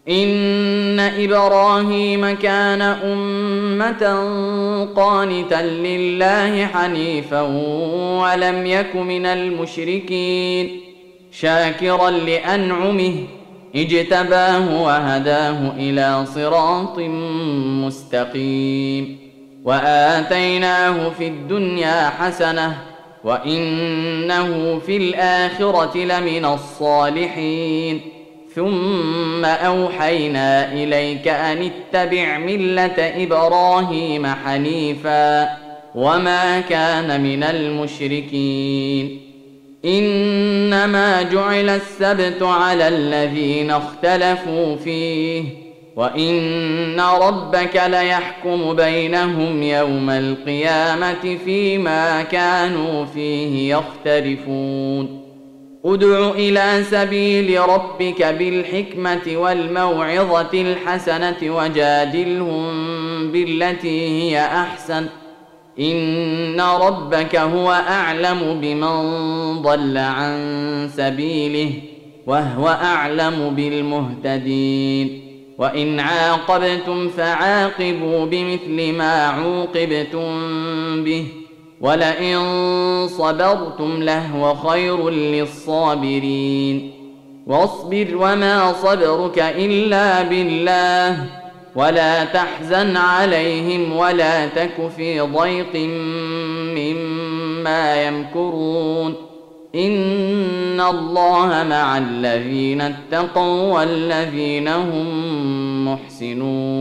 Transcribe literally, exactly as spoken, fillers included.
إن إبراهيم كان أمة قانتا لله حنيفا ولم يك من المشركين شاكرا لأنعمه اجتباه وهداه إلى صراط مستقيم وآتيناه في الدنيا حسنة وإنه في الآخرة لمن الصالحين ثم أوحينا إليك أن اتبع ملة إبراهيم حنيفا وما كان من المشركين إنما جعل السبت على الذين اختلفوا فيه وإن ربك ليحكم بينهم يوم القيامة فيما كانوا فيه يختلفون ادع إلى سبيل ربك بالحكمة والموعظة الحسنة وجادلهم بالتي هي أحسن إن ربك هو أعلم بمن ضل عن سبيله وهو أعلم بالمهتدين وإن عاقبتم فعاقبوا بمثل ما عوقبتم به ولئن صبرتم لهو خير للصابرين واصبر وما صبرك إلا بالله ولا تحزن عليهم ولا تك في ضيق مما يمكرون إن الله مع الذين اتقوا والذين هم محسنون